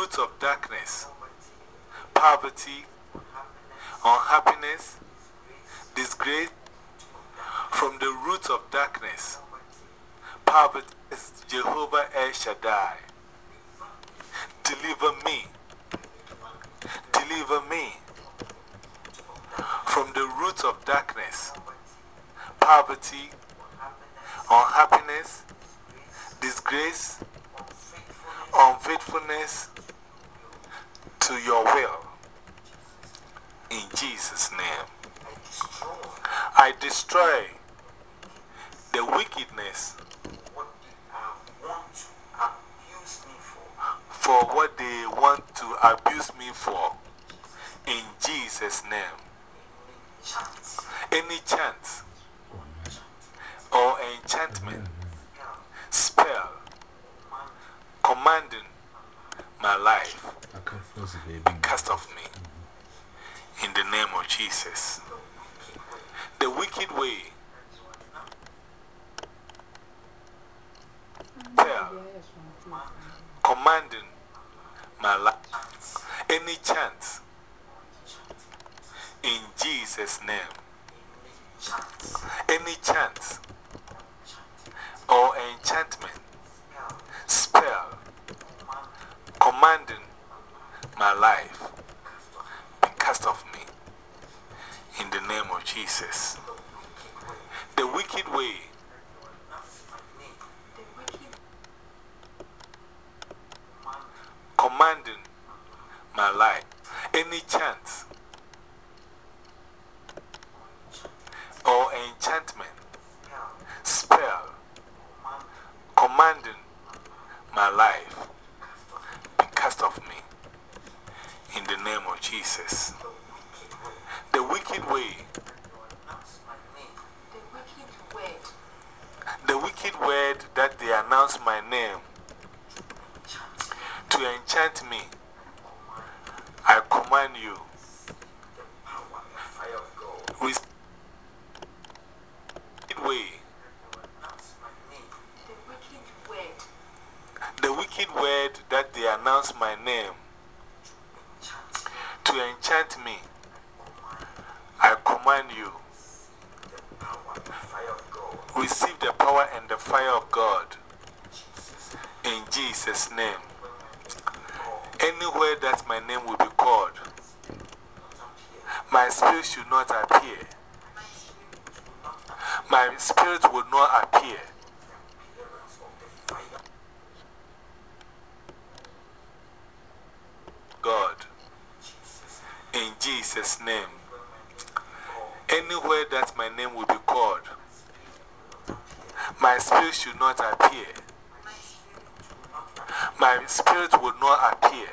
roots of darkness, poverty, unhappiness, disgrace, from the roots of darkness, poverty, Jehovah El Shaddai. Deliver me, deliver me from the roots of darkness, poverty, unhappiness, disgrace, unfaithfulness to your will. In Jesus' name, I destroy the wickedness for what they want to abuse me for. In Jesus' name, any chant or enchantment, spell, commanding my life, be cast off me. In the name of Jesus. The wicked way, spell, commanding my life, any chant, in Jesus' name, any chant or enchantment, spell, commanding my life, be cast off me. In the name of Jesus. The wicked way, commanding my life, any chant or enchantment, spell, commanding my life, be cast off me. In the name of Jesus. The wicked way, the wicked word that they announce my name to enchant me, I command you, with way, the wicked word that they announce my name to enchant me, I command you, receive the power and the fire of God. In Jesus' name. Anywhere that my name will be called, my spirit should not appear. My spirit will not appear. God. In Jesus' name. Anywhere that my name will be called, my spirit should not appear. My spirit will not appear,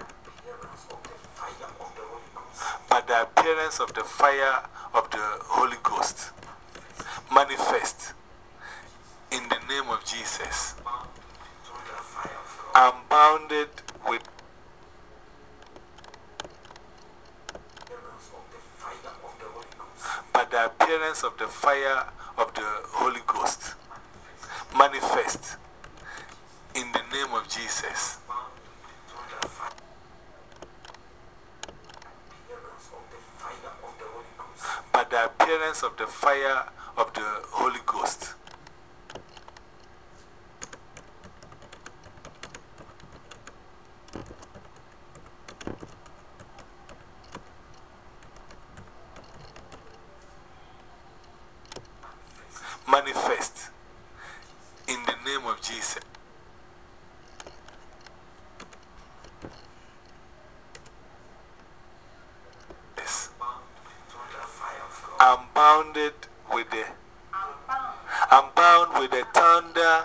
but the appearance of the fire of the Holy Ghost manifest in the name of Jesus. I'm bounded with but the appearance of the fire of the Holy Ghost manifest in the name of Jesus. But the appearance of the fire of the Holy Ghost manifest in the name of Jesus. I'm bounded with the I'm bound with the thunder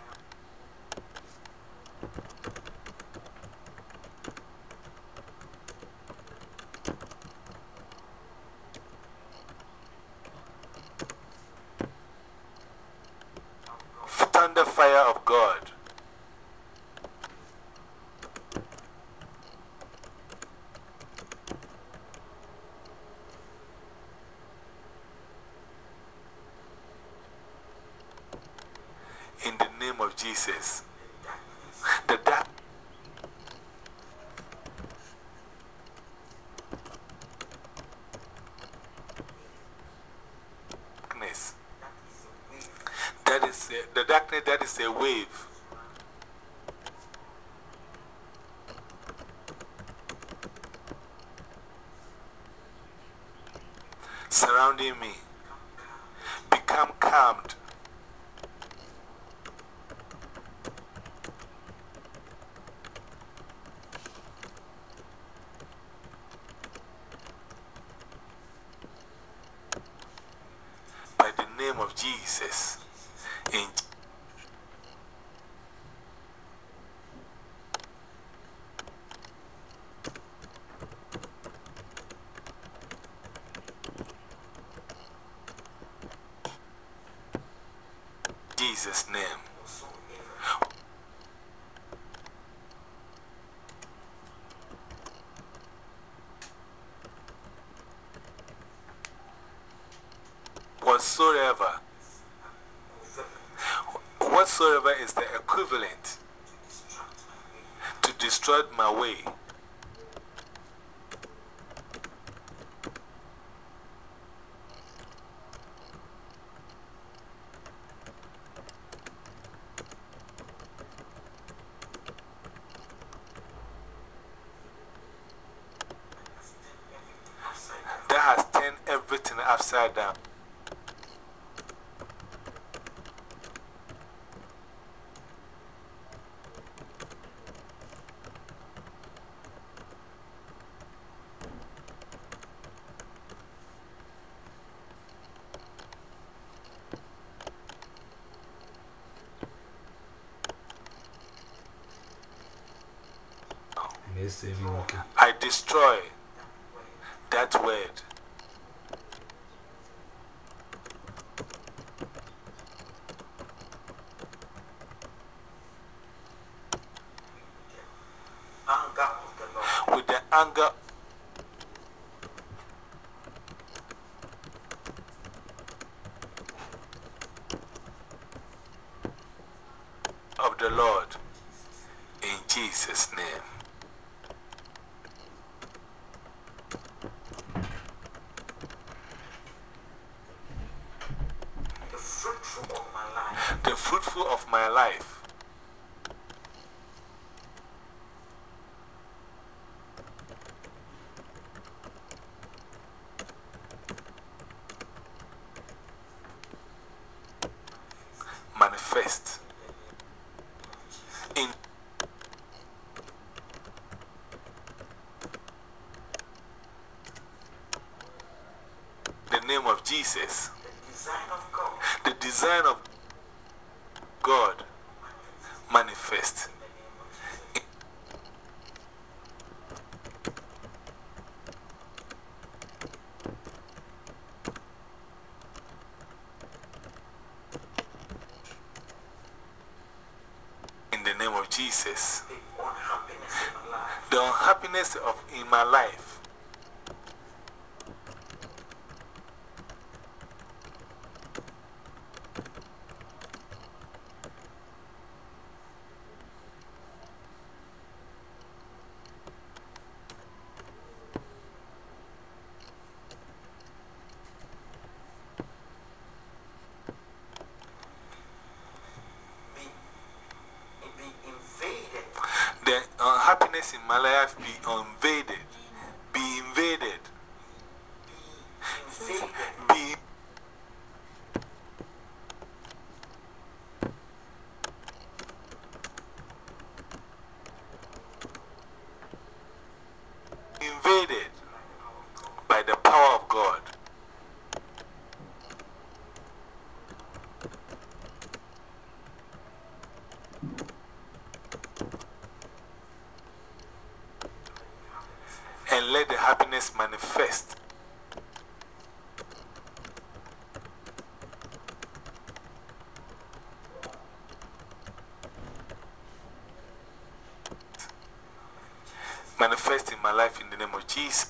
fire of God. In the name of Jesus. The dark darkness that is a wave. Surrounding me, become calmed. By the name of Jesus. In Jesus' name. Whatsoever is the equivalent to destroy my way. That has turned everything upside down. I destroy that word. With the anger of the Lord, in Jesus' name. The fruitful of my life. Manifest in the name of Jesus. The design of God manifest in the name of Jesus. The unhappiness in my life in my life be invaded. Be invaded. Be invaded by the power of God. And let the happiness manifest. Manifest in my life in the name of Jesus.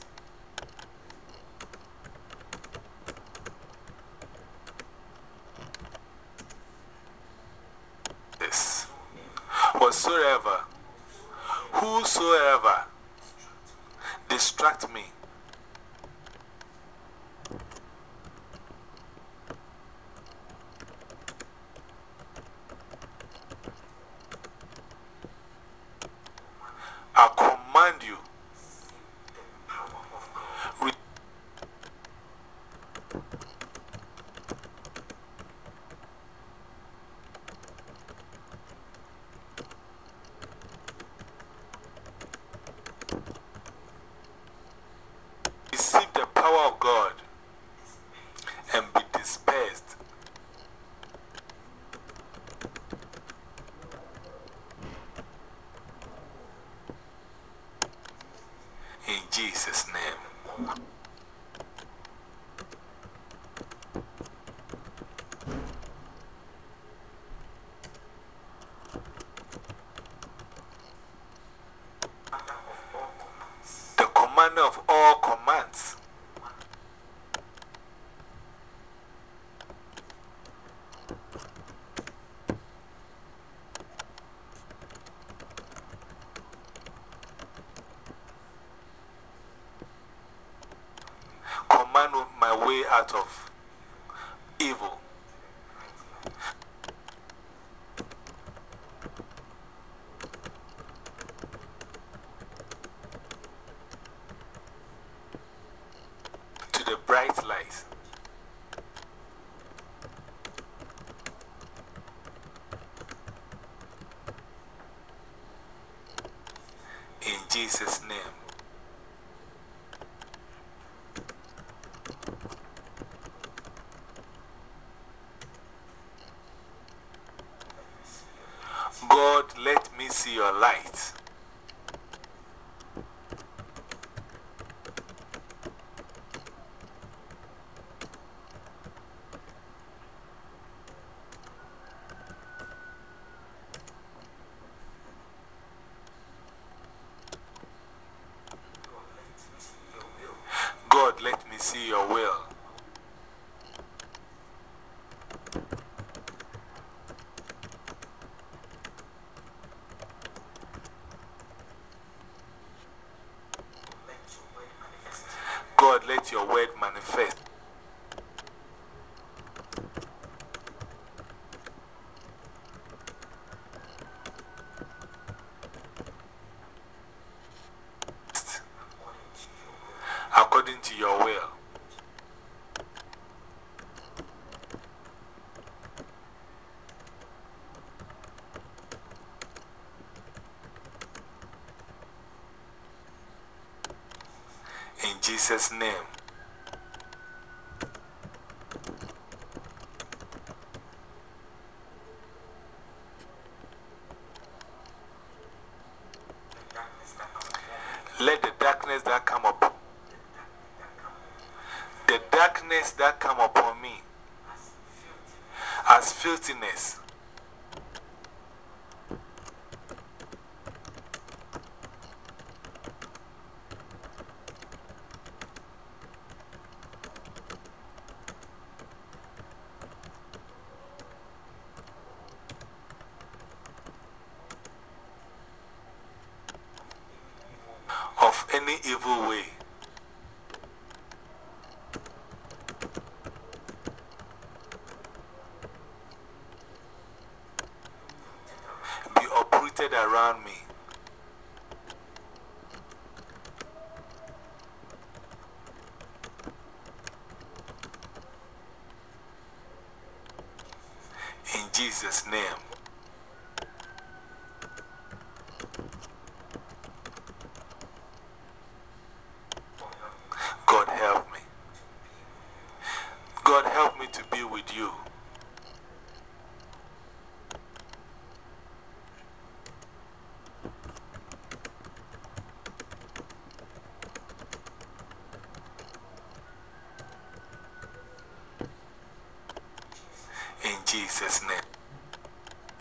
Whatsoever, whosoever distract me Jesus' name. The commander of all commands. Command my way out of evil. To the bright light. In Jesus' name. God, let me see your light. God, let me see your will. God, let your word manifest. According to your will. In Jesus' name. Let the darkness that come upon the darkness that come upon me as filthiness. Of any evil way. Be uprooted around me. In Jesus' name. God help me. God help me to be with you. In Jesus' name.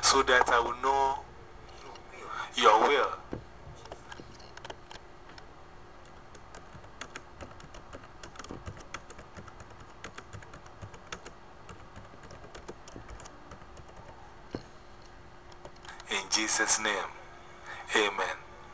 so that I will know your will. In Jesus' name, amen.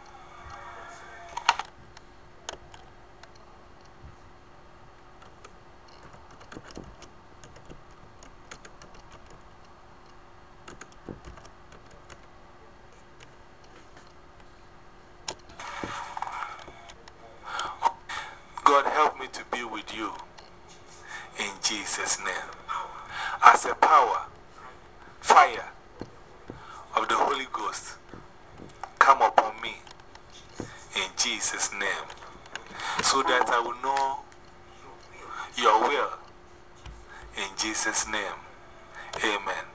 God, help me to be with you in Jesus' name. As a power, fire of the Holy Ghost come upon me in Jesus' name, so that I will know your will in Jesus' name. Amen.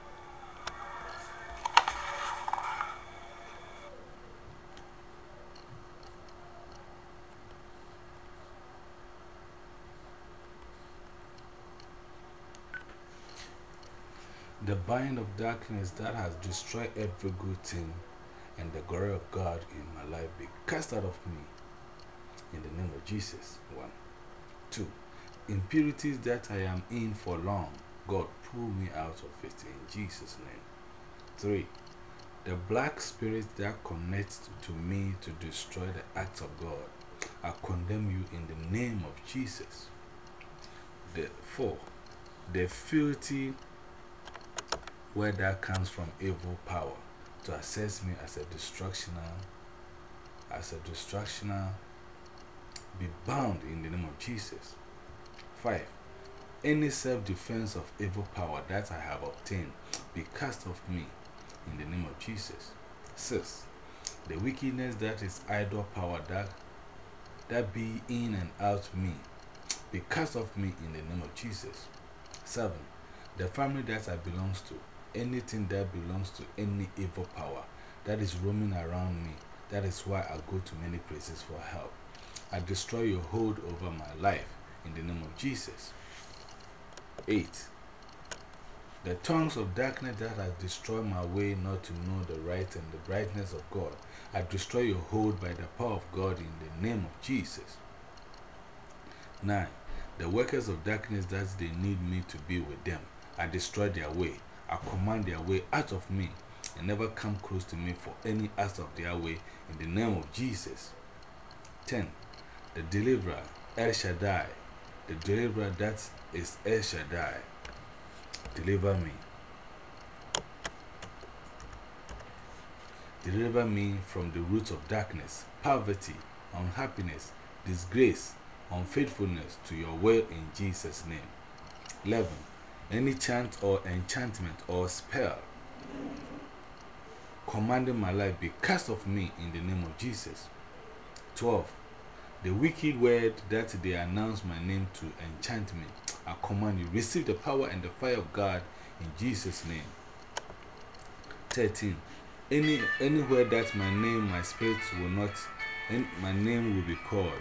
The bind of darkness that has destroyed every good thing and the glory of God in my life be cast out of me in the name of Jesus. 1. 2. Impurities that I am in for long, God pull me out of it in Jesus' name. 3. The black spirit that connects to me to destroy the acts of God, I condemn you in the name of Jesus. 4. The filthy where that comes from evil power to assess me as a distractional, be bound in the name of Jesus. 5. Any self-defense of evil power that I have obtained be cast off me in the name of Jesus. 6. The wickedness that is idle power that be in and out me be cast off me in the name of Jesus. 7. The family that I belong to, anything that belongs to any evil power that is roaming around me, that is why I go to many places for help. I destroy your hold over my life in the name of Jesus. 8. The tongues of darkness that has destroyed my way not to know the right and the brightness of God, I destroy your hold by the power of God in the name of Jesus. 9. The workers of darkness that they need me to be with them, I destroy their way. I command their way out of me and never come close to me for any act of their way in the name of Jesus. 10. The deliverer, El Shaddai, the deliverer that is El Shaddai, deliver me. Deliver me from the roots of darkness, poverty, unhappiness, disgrace, unfaithfulness to your will in Jesus' name. 11. Any chant or enchantment or spell commanding my life be cast off me in the name of Jesus. 12. The wicked word that they announce my name to enchant me, I command you, receive the power and the fire of God in Jesus' name. 13. Anywhere that my name, my spirit will not, my name will be called.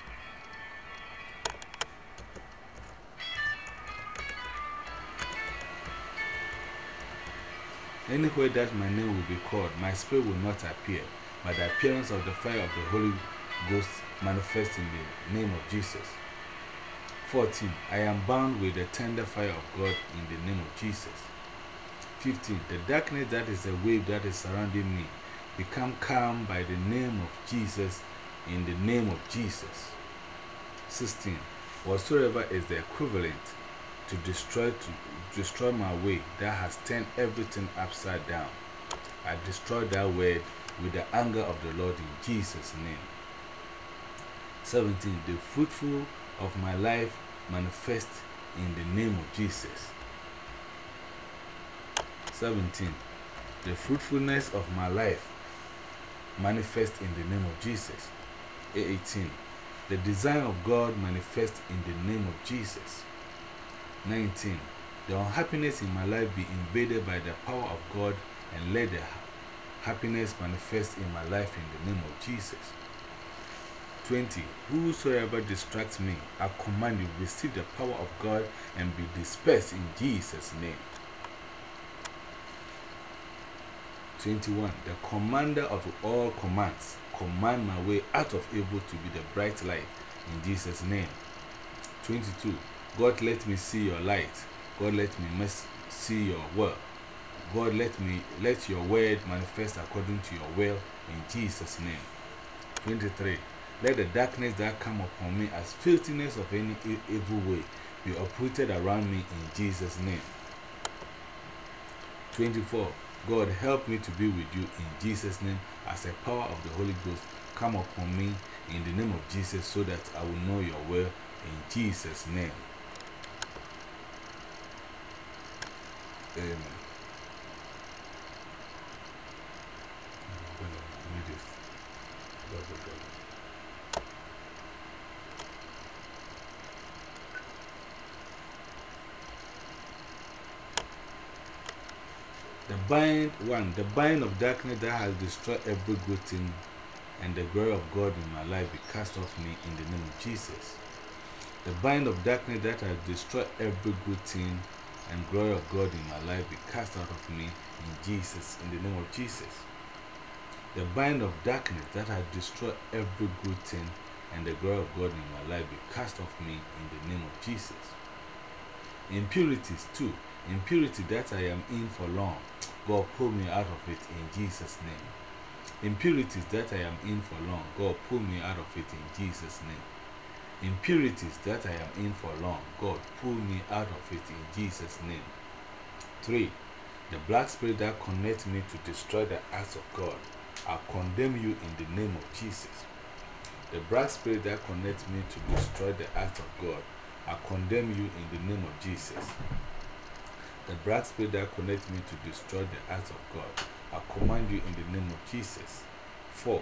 Anywhere that my name will be called, my spirit will not appear, but the appearance of the fire of the Holy Ghost manifests in the name of Jesus. 14. I am bound with the tender fire of God in the name of Jesus. 15. The darkness that is a wave that is surrounding me become calm by the name of Jesus in the name of Jesus. 16. Whatsoever is the equivalent to destroy my way that has turned everything upside down, I destroy that word with the anger of the Lord in Jesus' name. 17. The fruitful of my life manifest in the name of Jesus. 17. The fruitfulness of my life manifest in the name of Jesus. 18. The design of God manifest in the name of Jesus. 19. The unhappiness in my life be invaded by the power of God, and let the happiness manifest in my life in the name of Jesus. 20. Whosoever distracts me, I command you, receive the power of God and be dispersed in Jesus' name. 21. The commander of all commands, command my way out of evil to be the bright light in Jesus' name. 22. God, let me see your light. God, let me see your word. God, let your word manifest according to your will in Jesus' name. 23. Let the darkness that come upon me as filthiness of any evil way be uprooted around me in Jesus' name. 24. God, help me to be with you in Jesus' name as the power of the Holy Ghost come upon me in the name of Jesus so that I will know your will in Jesus' name. Amen. I'm going to read this. The bind of darkness that has destroyed every good thing and the glory of God in my life be cast off me in the name of Jesus. The bind of darkness that has destroyed every good thing and glory of God in my life be cast out of me in the name of Jesus. The bind of darkness that has destroyed every good thing and the glory of God in my life be cast off me in the name of Jesus. Impurities too. Impurity that I am in for long, God pull me out of it in Jesus' name. Impurities that I am in for long, God pull me out of it in Jesus' name. Impurities that I am in for long, God pull me out of it in Jesus' name. 3. The black spirit that connects me to destroy the acts of God, I condemn you in the name of Jesus. The black spirit that connects me to destroy the acts of God, I condemn you in the name of Jesus. The black spirit that connects me to destroy the acts of God, I command you in the name of Jesus. 4.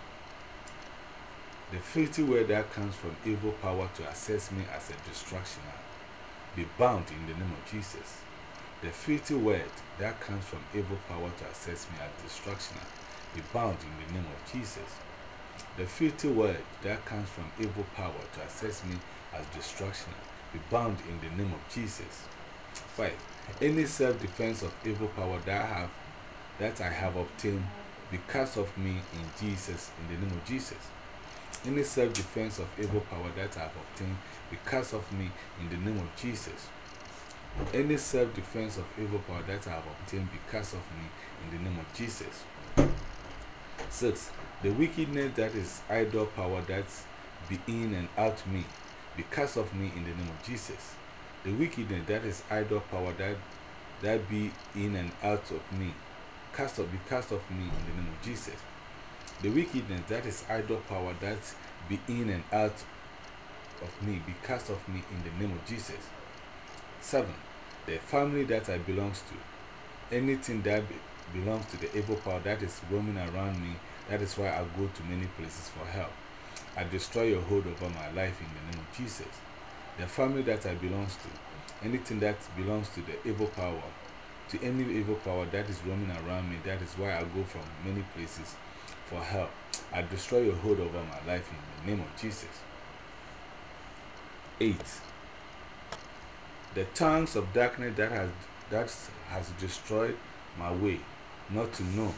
The filthy word that comes from evil power to assess me as a distraction, be bound in the name of Jesus. The filthy word that comes from evil power to assess me as distraction, be bound in the name of Jesus. The filthy word that comes from evil power to assess me as distraction, be bound in the name of Jesus. 5. Any self-defense of evil power that I have obtained be cast off me in the name of Jesus. Any self-defense of evil power that I have obtained be cast off me in the name of Jesus. Any self-defense of evil power that I have obtained be cast off me in the name of Jesus. 6. The wickedness that is idle power that be in and out me be cast off me in the name of Jesus. The wickedness that is idle power that be in and out of me be cast off me in the name of Jesus. The wickedness that is idle power that be in and out of me be cast off me in the name of Jesus. 7. The family that I belongs to, anything that belongs to the evil power that is roaming around me, that is why I go to many places for help. I destroy your hold over my life in the name of Jesus. The family that I belongs to, anything that belongs to the evil power, to any evil power that is roaming around me, that is why I go from many places for help. I destroy your hold over my life in the name of Jesus. 8. The tongues of darkness that has destroyed my way, not to know.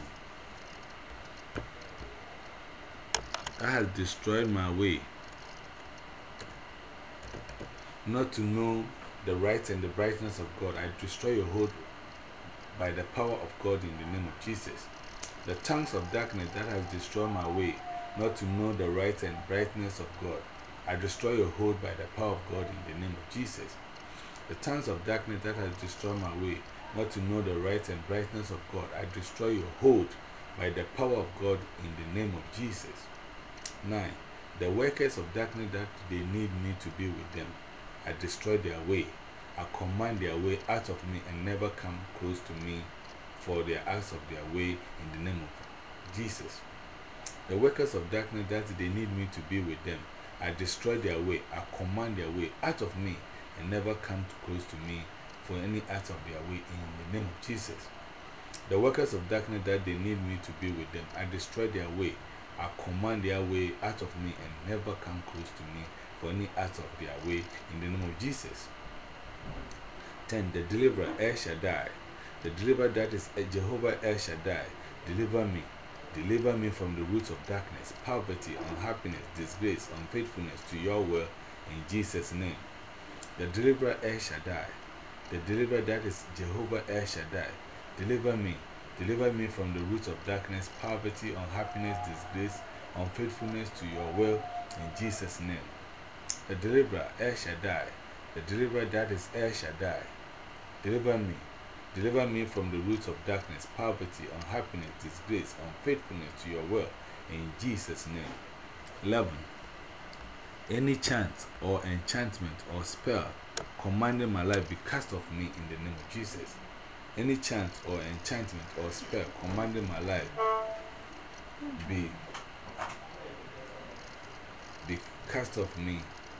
That has destroyed my way, not to know the right and the brightness of God. I destroy your hold by the power of God in the name of Jesus. The tongues of darkness that has destroyed my way, not to know the right and brightness of God. I destroy your hold by the power of God in the name of Jesus. The tongues of darkness that has destroyed my way, not to know the right and brightness of God. I destroy your hold by the power of God in the name of Jesus. 9. The workers of darkness that they need me to be with them, I destroy their way. I command their way out of me and never come close to me for their acts of their way in the name of Jesus. The workers of darkness that they need me to be with them, I destroy their way. I command their way out of me and never come close to me for any acts of their way in the name of Jesus. The workers of darkness that they need me to be with them, I destroy their way. I command their way out of me and never come close to me for any acts of their way in the name of Jesus. 10. The deliverer, El Shaddai, The deliverer that is Jehovah El Shaddai, deliver me. Deliver me from the roots of darkness, poverty, unhappiness, disgrace, unfaithfulness to your will in Jesus' name. The deliverer El Shaddai, the deliverer that is Jehovah El Shaddai, deliver me. Deliver me from the roots of darkness, poverty, unhappiness, disgrace, unfaithfulness to your will in Jesus' name. The deliverer El Shaddai, the deliverer that is El Shaddai, deliver me. Deliver me from the roots of darkness, poverty, unhappiness, disgrace, unfaithfulness to your will in Jesus' name. 11. Any chant or enchantment or spell commanding my life be cast off me in the name of Jesus. Any chant or enchantment or spell commanding my life be cast off me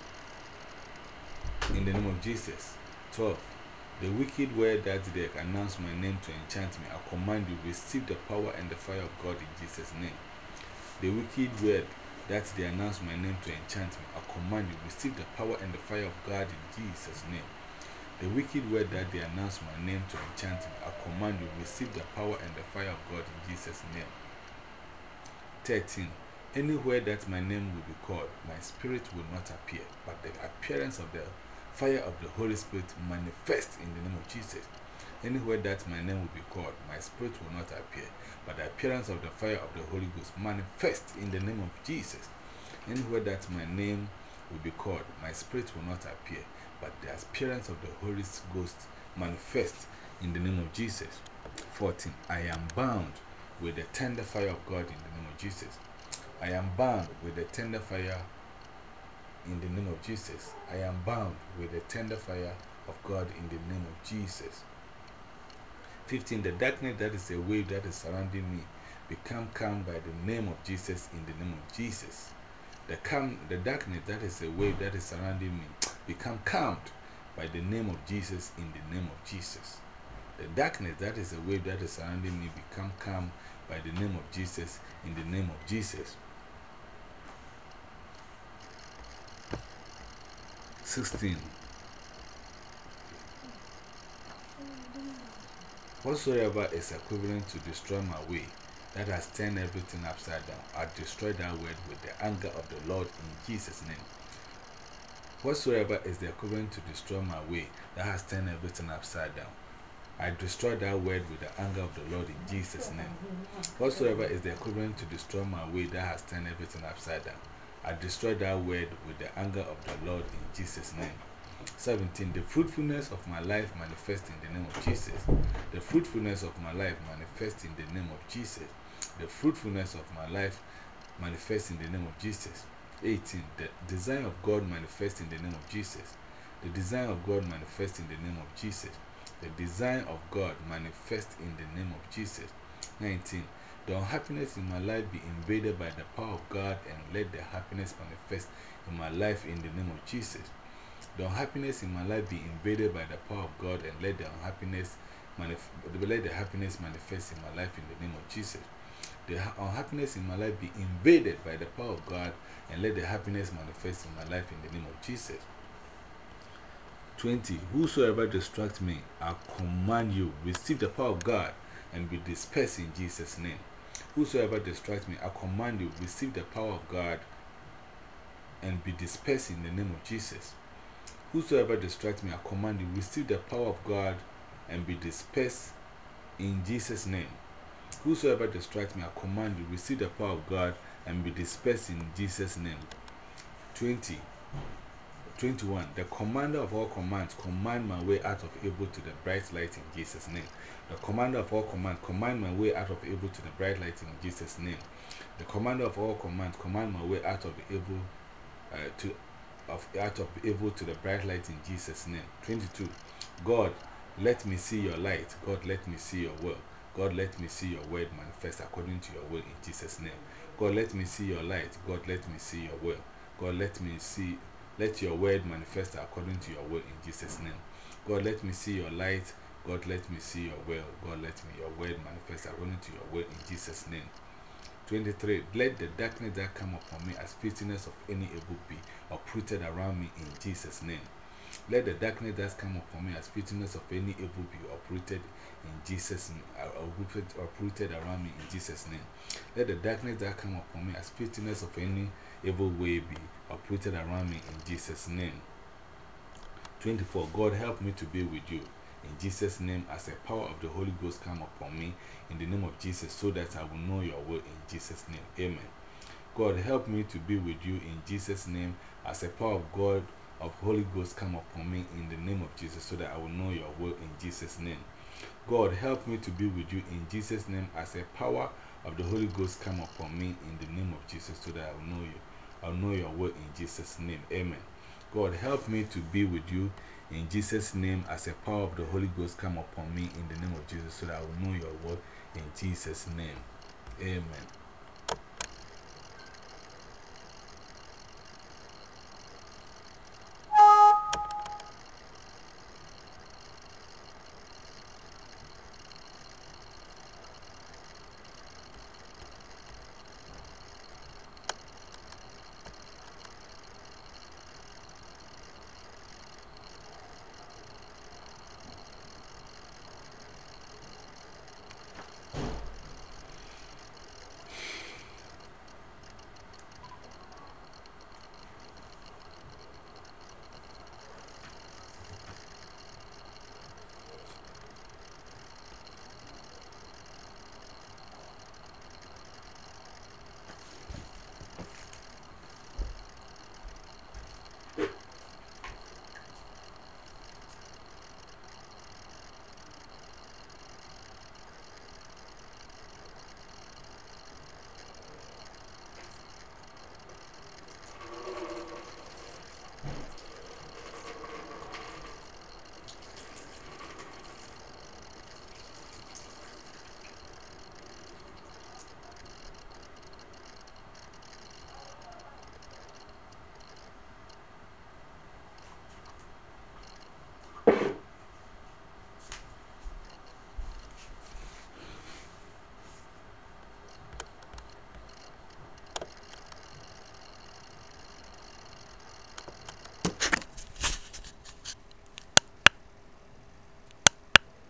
in the name of Jesus. 12. The wicked word that they announce my name to enchant me, I command you, receive the power and the fire of God in Jesus' name. The wicked word that they announce my name to enchant me, I command you, receive the power and the fire of God in Jesus' name. The wicked word that they announce my name to enchant me, I command you, receive the power and the fire of God in Jesus' name. 13. Anywhere that my name will be called, my spirit will not appear, but the appearance of the fire of the Holy Spirit manifest in the name of Jesus. Anywhere that my name will be called, my spirit will not appear, but the appearance of the fire of the Holy Ghost manifest in the name of Jesus. Anywhere that my name will be called, my spirit will not appear, but the appearance of the Holy Ghost manifest in the name of Jesus. 14. I am bound with the tender fire of God in the name of Jesus. I am bound with the tender fire in the name of Jesus. I am bound with the tender fire of God in the name of Jesus. 15. The darkness that is a wave that is surrounding me become calm by the name of Jesus in the name of Jesus. The darkness that is a wave that is surrounding me become calmed by the name of Jesus in the name of Jesus. The darkness that is a wave that is surrounding me become calm by the name of Jesus in the name of Jesus. 16. Whatsoever is equivalent to destroy my way, that has turned everything upside down, I destroy that word with the anger of the Lord in Jesus' name. Whatsoever is the equivalent to destroy my way, that has turned everything upside down, I destroy that word with the anger of the Lord in Jesus' name. Whatsoever is the equivalent to destroy my way, that has turned everything upside down, I destroy that word with the anger of the Lord in Jesus' name. 17. The fruitfulness of my life manifest in the name of Jesus. The fruitfulness of my life manifest in the name of Jesus. The fruitfulness of my life manifest in the name of Jesus. 18. The design of God manifest in the name of Jesus. The design of God manifest in the name of Jesus. The design of God manifest in the name of Jesus. 19. The unhappiness in my life be invaded by the power of God, and let the happiness manifest in my life in the name of Jesus. The unhappiness in my life be invaded by the power of God, and let the happiness manifest in my life in the name of Jesus. The unhappiness in my life be invaded by the power of God, and let the happiness manifest in my life in the name of Jesus. 20. Whosoever distracts me, I command you, receive the power of God and be dispersed in Jesus' name. Whosoever distracts me, I command you, receive the power of God and be dispersed in the name of Jesus. Whosoever distracts me, I command you, receive the power of God and be dispersed in Jesus' name. Whosoever distracts me, I command you, receive the power of God and be dispersed in Jesus' name. 21. The commander of all commands, command my way out of evil to the bright light in Jesus' name. The commander of all commands, command my way out of evil to the bright light in Jesus' name. The commander of all commands, command my way out of evil to the bright light in Jesus' name. 22. God, let me see your light. God, let me see your will. God, let me see your word manifest according to your will in Jesus' name. God, let me see your light. God, let me see your will. God, let your word manifest according to your will in Jesus' name. God, let me see your light. God, let me see your will. God, let me your word manifest according to your will in Jesus' name. 23. Let the darkness that come upon me as filthiness of any evil be uprooted around me in Jesus' name. Let the darkness that come upon me as fitness of any evil be uprooted in Jesus' name. Uprooted around me in Jesus' name. Let the darkness that come upon me as fitness of any evil way be uprooted around me in Jesus' name. 24. God help me to be with you in Jesus' name as the power of the Holy Ghost come upon me in the name of Jesus, so that I will know your will in Jesus' name. Amen. God help me to be with you in Jesus' name as the power of God of Holy Ghost come upon me in the name of Jesus, so that I will know your will in Jesus' name. God help me to be with you in Jesus' name as the power of the Holy Ghost come upon me in the name of Jesus, so that I will know you. I'll know your will in Jesus' name. Amen. God help me to be with you in Jesus' name as the power of the Holy Ghost come upon me in the name of Jesus, so that I will know your will in Jesus' name. Amen.